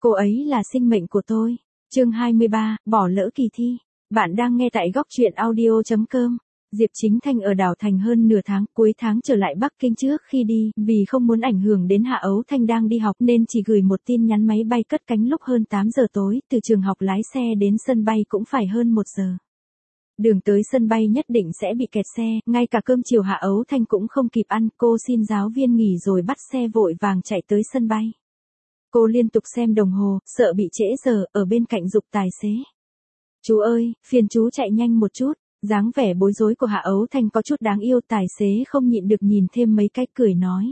Cô ấy là sinh mệnh của tôi. Chương 23, bỏ lỡ kỳ thi. Bạn đang nghe tại góc truyện audio.com. Diệp Chính Thanh ở đảo thành hơn nửa tháng, cuối tháng trở lại Bắc Kinh trước khi đi, vì không muốn ảnh hưởng đến Hạ Ấu Thanh đang đi học nên chỉ gửi một tin nhắn máy bay cất cánh lúc hơn 8 giờ tối, từ trường học lái xe đến sân bay cũng phải hơn 1 giờ. Đường tới sân bay nhất định sẽ bị kẹt xe, ngay cả cơm chiều Hạ Ấu Thanh cũng không kịp ăn, cô xin giáo viên nghỉ rồi bắt xe vội vàng chạy tới sân bay. Cô liên tục xem đồng hồ, sợ bị trễ giờ, ở bên cạnh giục tài xế. Chú ơi, phiền chú chạy nhanh một chút. Dáng vẻ bối rối của Hạ Ấu Thanh có chút đáng yêu, tài xế không nhịn được nhìn thêm mấy cái cười nói.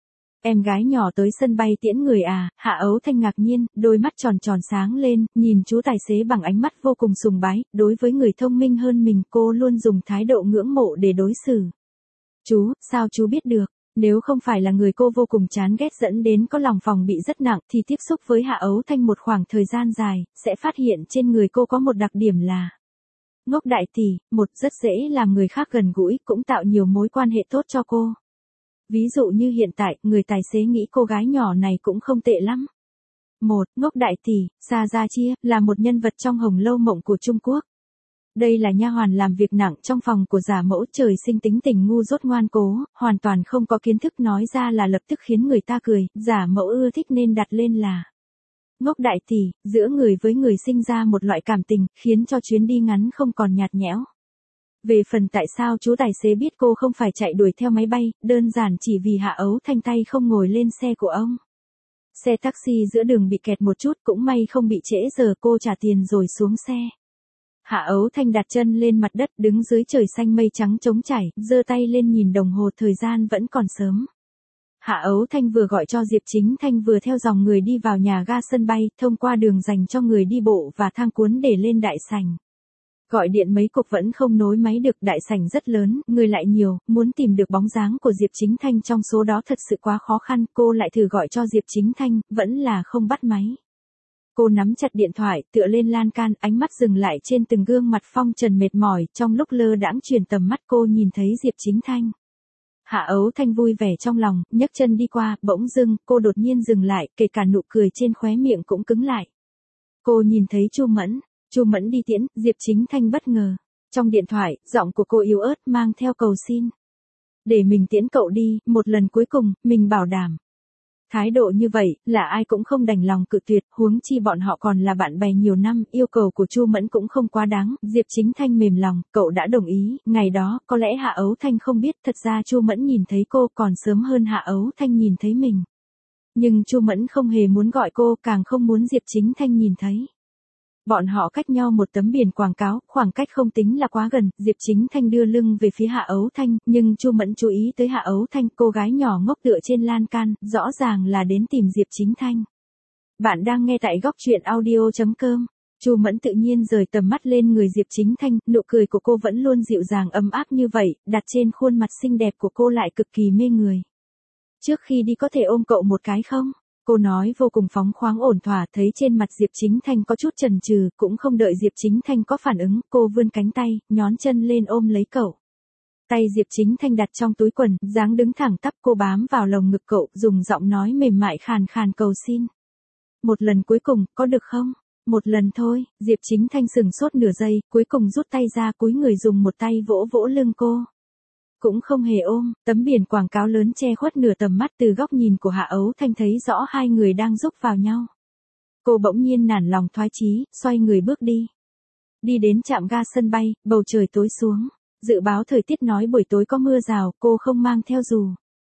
Em gái nhỏ tới sân bay tiễn người à? Hạ Ấu Thanh ngạc nhiên, đôi mắt tròn tròn sáng lên, nhìn chú tài xế bằng ánh mắt vô cùng sùng bái, đối với người thông minh hơn mình cô luôn dùng thái độ ngưỡng mộ để đối xử. Chú, sao chú biết được? Nếu không phải là người cô vô cùng chán ghét dẫn đến có lòng phòng bị rất nặng thì tiếp xúc với Hạ Ấu Thanh một khoảng thời gian dài, sẽ phát hiện trên người cô có một đặc điểm là ngốc đại tỷ, một rất dễ làm người khác gần gũi, cũng tạo nhiều mối quan hệ tốt cho cô. Ví dụ như hiện tại, người tài xế nghĩ cô gái nhỏ này cũng không tệ lắm. Một, ngốc đại tỷ, Sa Gia Chia, là một nhân vật trong Hồng Lâu Mộng của Trung Quốc. Đây là nha hoàn làm việc nặng trong phòng của giả mẫu, trời sinh tính tình ngu dốt ngoan cố, hoàn toàn không có kiến thức, nói ra là lập tức khiến người ta cười, giả mẫu ưa thích nên đặt lên là ngốc đại tỷ. Giữa người với người sinh ra một loại cảm tình, khiến cho chuyến đi ngắn không còn nhạt nhẽo. Về phần tại sao chú tài xế biết cô không phải chạy đuổi theo máy bay, đơn giản chỉ vì Hạ Ấu Thanh tay không ngồi lên xe của ông. Xe taxi giữa đường bị kẹt một chút, cũng may không bị trễ giờ, cô trả tiền rồi xuống xe. Hạ Ấu Thanh đặt chân lên mặt đất, đứng dưới trời xanh mây trắng trống trải, giơ tay lên nhìn đồng hồ, thời gian vẫn còn sớm. Hạ Ấu Thanh vừa gọi cho Diệp Chính Thanh vừa theo dòng người đi vào nhà ga sân bay, thông qua đường dành cho người đi bộ và thang cuốn để lên đại sảnh. Gọi điện mấy cuộc vẫn không nối máy được, đại sảnh rất lớn, người lại nhiều, muốn tìm được bóng dáng của Diệp Chính Thanh trong số đó thật sự quá khó khăn, cô lại thử gọi cho Diệp Chính Thanh, vẫn là không bắt máy. Cô nắm chặt điện thoại, tựa lên lan can, ánh mắt dừng lại trên từng gương mặt phong trần mệt mỏi, trong lúc lơ đãng chuyển tầm mắt cô nhìn thấy Diệp Chính Thanh. Hạ Ấu Thanh vui vẻ trong lòng, nhấc chân đi qua, bỗng dưng, cô đột nhiên dừng lại, kể cả nụ cười trên khóe miệng cũng cứng lại. Cô nhìn thấy Chu Mẫn đi tiễn, Diệp Chính Thanh bất ngờ. Trong điện thoại, giọng của cô yếu ớt mang theo cầu xin. Để mình tiễn cậu đi, một lần cuối cùng, mình bảo đảm. Thái độ như vậy, là ai cũng không đành lòng cự tuyệt, huống chi bọn họ còn là bạn bè nhiều năm, yêu cầu của Chu Mẫn cũng không quá đáng, Diệp Chính Thanh mềm lòng, cậu đã đồng ý, ngày đó, có lẽ Hạ Ấu Thanh không biết, thật ra Chu Mẫn nhìn thấy cô còn sớm hơn Hạ Ấu Thanh nhìn thấy mình. Nhưng Chu Mẫn không hề muốn gọi cô, càng không muốn Diệp Chính Thanh nhìn thấy. Bọn họ cách nhau một tấm biển quảng cáo, khoảng cách không tính là quá gần, Diệp Chính Thanh đưa lưng về phía Hạ Ấu Thanh, nhưng Chu Mẫn chú ý tới Hạ Ấu Thanh, cô gái nhỏ ngốc tựa trên lan can, rõ ràng là đến tìm Diệp Chính Thanh. Bạn đang nghe tại góc truyện audio.com. Chu Mẫn tự nhiên rời tầm mắt lên người Diệp Chính Thanh, nụ cười của cô vẫn luôn dịu dàng ấm áp như vậy, đặt trên khuôn mặt xinh đẹp của cô lại cực kỳ mê người. Trước khi đi có thể ôm cậu một cái không? Cô nói vô cùng phóng khoáng ổn thỏa, thấy trên mặt Diệp Chính Thanh có chút chần chừ, cũng không đợi Diệp Chính Thanh có phản ứng, cô vươn cánh tay, nhón chân lên ôm lấy cậu. Tay Diệp Chính Thanh đặt trong túi quần, dáng đứng thẳng tắp, cô bám vào lồng ngực cậu, dùng giọng nói mềm mại khàn khàn cầu xin. Một lần cuối cùng, có được không? Một lần thôi. Diệp Chính Thanh sừng sốt nửa giây, cuối cùng rút tay ra, cúi người dùng một tay vỗ vỗ lưng cô. Cũng không hề ôm, tấm biển quảng cáo lớn che khuất nửa tầm mắt, từ góc nhìn của Hạ Ấu Thanh thấy rõ hai người đang rúc vào nhau. Cô bỗng nhiên nản lòng thoái chí, xoay người bước đi. Đi đến trạm ga sân bay, bầu trời tối xuống. Dự báo thời tiết nói buổi tối có mưa rào, cô không mang theo dù.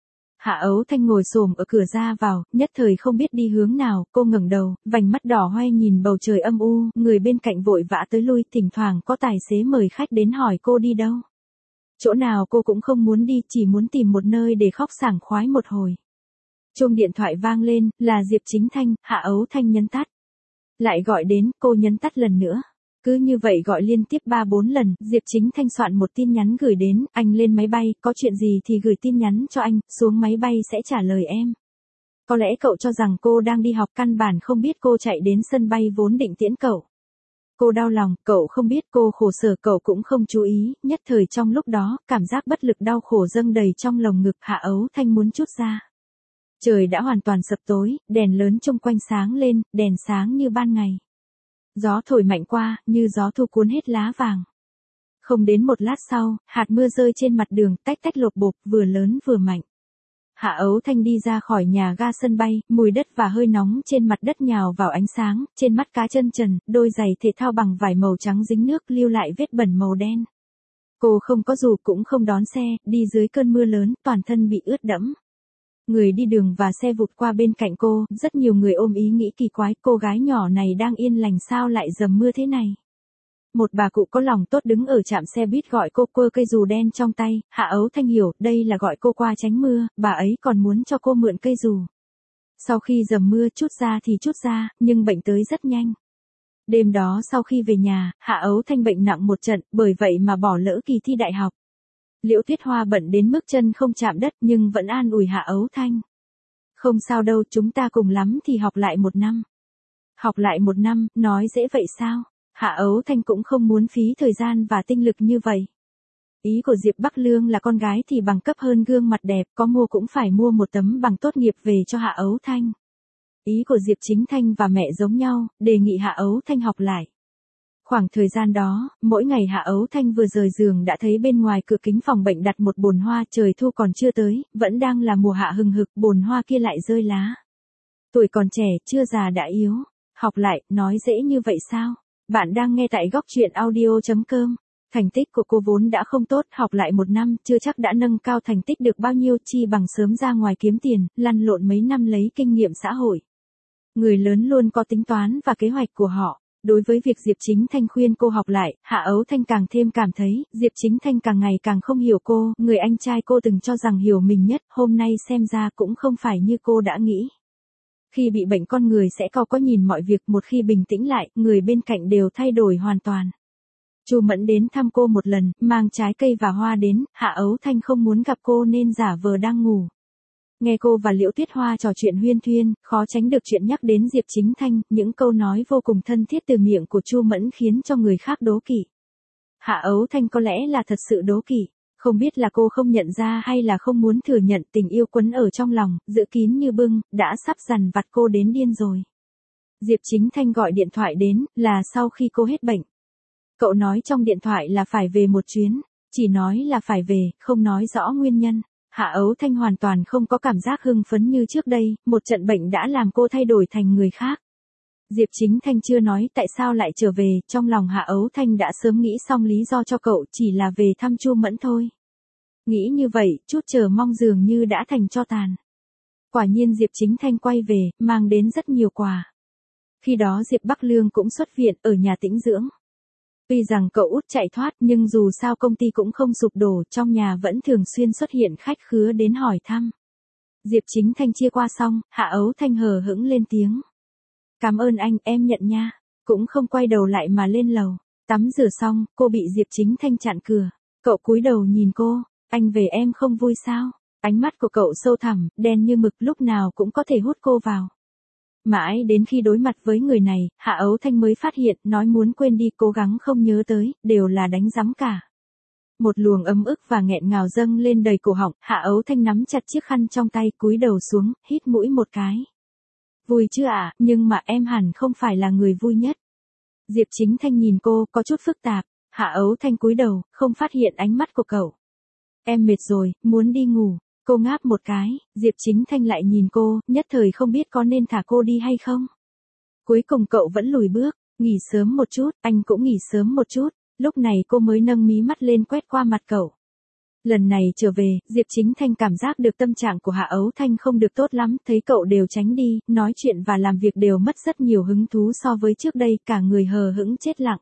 Hạ Ấu Thanh ngồi xổm ở cửa ra vào, nhất thời không biết đi hướng nào, cô ngẩng đầu, vành mắt đỏ hoe nhìn bầu trời âm u, người bên cạnh vội vã tới lui, thỉnh thoảng có tài xế mời khách đến hỏi cô đi đâu. Chỗ nào cô cũng không muốn đi, chỉ muốn tìm một nơi để khóc sảng khoái một hồi. Chuông điện thoại vang lên, là Diệp Chính Thanh, Hạ Ấu Thanh nhấn tắt. Lại gọi đến, cô nhấn tắt lần nữa. Cứ như vậy gọi liên tiếp 3-4 lần, Diệp Chính Thanh soạn một tin nhắn gửi đến, anh lên máy bay, có chuyện gì thì gửi tin nhắn cho anh, xuống máy bay sẽ trả lời em. Có lẽ cậu cho rằng cô đang đi học, căn bản không biết cô chạy đến sân bay vốn định tiễn cậu. Cô đau lòng, cậu không biết, cô khổ sở, cậu cũng không chú ý, nhất thời trong lúc đó, cảm giác bất lực đau khổ dâng đầy trong lồng ngực, Hạ Ấu Thanh muốn trút ra. Trời đã hoàn toàn sập tối, đèn lớn chung quanh sáng lên, đèn sáng như ban ngày. Gió thổi mạnh qua, như gió thu cuốn hết lá vàng. Không đến một lát sau, hạt mưa rơi trên mặt đường, tách tách lộp bộp, vừa lớn vừa mạnh. Hạ Ấu Thanh đi ra khỏi nhà ga sân bay, mùi đất và hơi nóng trên mặt đất nhào vào ánh sáng, trên mắt cá chân trần, đôi giày thể thao bằng vải màu trắng dính nước lưu lại vết bẩn màu đen. Cô không có dù cũng không đón xe, đi dưới cơn mưa lớn, toàn thân bị ướt đẫm. Người đi đường và xe vụt qua bên cạnh cô, rất nhiều người ôm ý nghĩ kỳ quái, cô gái nhỏ này đang yên lành sao lại dầm mưa thế này. Một bà cụ có lòng tốt đứng ở trạm xe buýt gọi cô quơ cây dù đen trong tay, Hạ Ấu Thanh hiểu, đây là gọi cô qua tránh mưa, bà ấy còn muốn cho cô mượn cây dù. Sau khi dầm mưa chút ra thì chút ra, nhưng bệnh tới rất nhanh. Đêm đó sau khi về nhà, Hạ Ấu Thanh bệnh nặng một trận, bởi vậy mà bỏ lỡ kỳ thi đại học. Liễu Tuyết Hoa bận đến mức chân không chạm đất nhưng vẫn an ủi Hạ Ấu Thanh. Không sao đâu, chúng ta cùng lắm thì học lại 1 năm. Học lại 1 năm, nói dễ vậy sao? Hạ Ấu Thanh cũng không muốn phí thời gian và tinh lực như vậy. Ý của Diệp Bắc Lương là con gái thì bằng cấp hơn gương mặt đẹp, có mua cũng phải mua một tấm bằng tốt nghiệp về cho Hạ Ấu Thanh. Ý của Diệp Chính Thanh và mẹ giống nhau, đề nghị Hạ Ấu Thanh học lại. Khoảng thời gian đó, mỗi ngày Hạ Ấu Thanh vừa rời giường đã thấy bên ngoài cửa kính phòng bệnh đặt một bồn hoa, trời thu còn chưa tới, vẫn đang là mùa hạ hừng hực, bồn hoa kia lại rơi lá. Tuổi còn trẻ, chưa già đã yếu. Học lại, nói dễ như vậy sao? Bạn đang nghe tại góc truyện audio.com. Thành tích của cô vốn đã không tốt, học lại 1 năm, chưa chắc đã nâng cao thành tích được bao nhiêu, chi bằng sớm ra ngoài kiếm tiền, lăn lộn mấy năm lấy kinh nghiệm xã hội. Người lớn luôn có tính toán và kế hoạch của họ. Đối với việc Diệp Chính Thanh khuyên cô học lại, Hạ Ấu Thanh càng thêm cảm thấy, Diệp Chính Thanh càng ngày càng không hiểu cô, người anh trai cô từng cho rằng hiểu mình nhất, hôm nay xem ra cũng không phải như cô đã nghĩ. Khi bị bệnh con người sẽ có nhìn mọi việc, một khi bình tĩnh lại, người bên cạnh đều thay đổi hoàn toàn. Chu Mẫn đến thăm cô một lần, mang trái cây và hoa đến, Hạ Ấu Thanh không muốn gặp cô nên giả vờ đang ngủ. Nghe cô và Liễu Tuyết Hoa trò chuyện huyên thuyên, khó tránh được chuyện nhắc đến Diệp Chính Thanh, những câu nói vô cùng thân thiết từ miệng của Chu Mẫn khiến cho người khác đố kỵ. Hạ Ấu Thanh có lẽ là thật sự đố kỵ, không biết là cô không nhận ra hay là không muốn thừa nhận, tình yêu quấn ở trong lòng, giữ kín như bưng, đã sắp dằn vặt cô đến điên rồi. Diệp Chính Thanh gọi điện thoại đến, là sau khi cô hết bệnh. Cậu nói trong điện thoại là phải về một chuyến, chỉ nói là phải về, không nói rõ nguyên nhân. Hạ Ấu Thanh hoàn toàn không có cảm giác hưng phấn như trước đây, một trận bệnh đã làm cô thay đổi thành người khác. Diệp Chính Thanh chưa nói tại sao lại trở về, trong lòng Hạ Ấu Thanh đã sớm nghĩ xong lý do cho cậu, chỉ là về thăm Chu Mẫn thôi. Nghĩ như vậy, chút chờ mong dường như đã thành tro tàn. Quả nhiên Diệp Chính Thanh quay về, mang đến rất nhiều quà. Khi đó Diệp Bắc Lương cũng xuất viện, ở nhà tĩnh dưỡng. Tuy rằng cậu út chạy thoát nhưng dù sao công ty cũng không sụp đổ, trong nhà vẫn thường xuyên xuất hiện khách khứa đến hỏi thăm. Diệp Chính Thanh chia qua xong, Hạ Ấu Thanh hờ hững lên tiếng. Cảm ơn anh, em nhận nha. Cũng không quay đầu lại mà lên lầu. Tắm rửa xong, cô bị Diệp Chính Thanh chặn cửa. Cậu cúi đầu nhìn cô, anh về em không vui sao? Ánh mắt của cậu sâu thẳm, đen như mực, lúc nào cũng có thể hút cô vào. Mãi đến khi đối mặt với người này, Hạ Ấu Thanh mới phát hiện, nói muốn quên đi, cố gắng không nhớ tới, đều là đánh rắm cả. Một luồng ấm ức và nghẹn ngào dâng lên đầy cổ họng, Hạ Ấu Thanh nắm chặt chiếc khăn trong tay, cúi đầu xuống, hít mũi một cái. Vui chứ ạ, nhưng mà em hẳn không phải là người vui nhất. Diệp Chính Thanh nhìn cô, có chút phức tạp. Hạ Ấu Thanh cúi đầu, không phát hiện ánh mắt của cậu. Em mệt rồi, muốn đi ngủ. Cô ngáp một cái, Diệp Chính Thanh lại nhìn cô, nhất thời không biết có nên thả cô đi hay không. Cuối cùng cậu vẫn lùi bước, nghỉ sớm một chút, anh cũng nghỉ sớm một chút. Lúc này cô mới nâng mí mắt lên quét qua mặt cậu. Lần này trở về, Diệp Chính Thanh cảm giác được tâm trạng của Hạ Ấu Thanh không được tốt lắm, thấy cậu đều tránh đi, nói chuyện và làm việc đều mất rất nhiều hứng thú so với trước đây, cả người hờ hững chết lặng.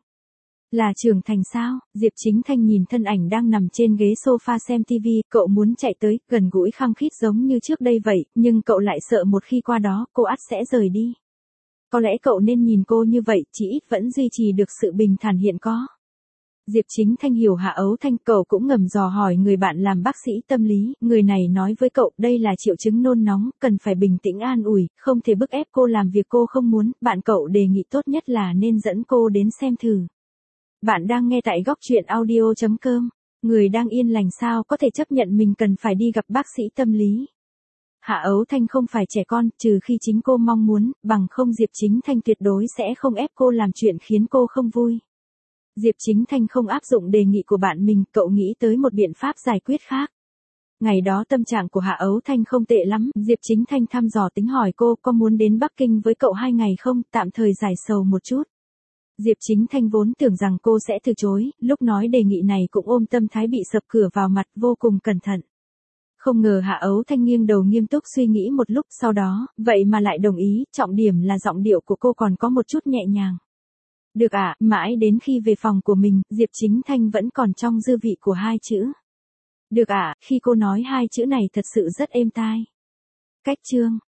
Là trưởng thành sao? Diệp Chính Thanh nhìn thân ảnh đang nằm trên ghế sofa xem TV, cậu muốn chạy tới, gần gũi khăng khít giống như trước đây vậy, nhưng cậu lại sợ một khi qua đó, cô ắt sẽ rời đi. Có lẽ cậu nên nhìn cô như vậy, chỉ ít vẫn duy trì được sự bình thản hiện có. Diệp Chính Thanh hiểu Hạ Ấu Thanh, cậu cũng ngầm dò hỏi người bạn làm bác sĩ tâm lý, người này nói với cậu, đây là triệu chứng nôn nóng, cần phải bình tĩnh an ủi, không thể bức ép cô làm việc cô không muốn, bạn cậu đề nghị tốt nhất là nên dẫn cô đến xem thử. Bạn đang nghe tại góc truyện audio.com, người đang yên lành sao có thể chấp nhận mình cần phải đi gặp bác sĩ tâm lý. Hạ Ấu Thanh không phải trẻ con, trừ khi chính cô mong muốn, bằng không Diệp Chính Thanh tuyệt đối sẽ không ép cô làm chuyện khiến cô không vui. Diệp Chính Thanh không áp dụng đề nghị của bạn mình, cậu nghĩ tới một biện pháp giải quyết khác. Ngày đó tâm trạng của Hạ Ấu Thanh không tệ lắm, Diệp Chính Thanh thăm dò tính hỏi cô có muốn đến Bắc Kinh với cậu 2 ngày không, tạm thời giải sầu một chút. Diệp Chính Thanh vốn tưởng rằng cô sẽ từ chối, lúc nói đề nghị này cũng ôm tâm thái bị sập cửa vào mặt, vô cùng cẩn thận. Không ngờ Hạ Ấu Thanh nghiêng đầu nghiêm túc suy nghĩ một lúc, sau đó, vậy mà lại đồng ý, trọng điểm là giọng điệu của cô còn có một chút nhẹ nhàng. Được ạ, mãi đến khi về phòng của mình, Diệp Chính Thanh vẫn còn trong dư vị của 2 chữ. Được ạ, khi cô nói 2 chữ này thật sự rất êm tai. Cách chương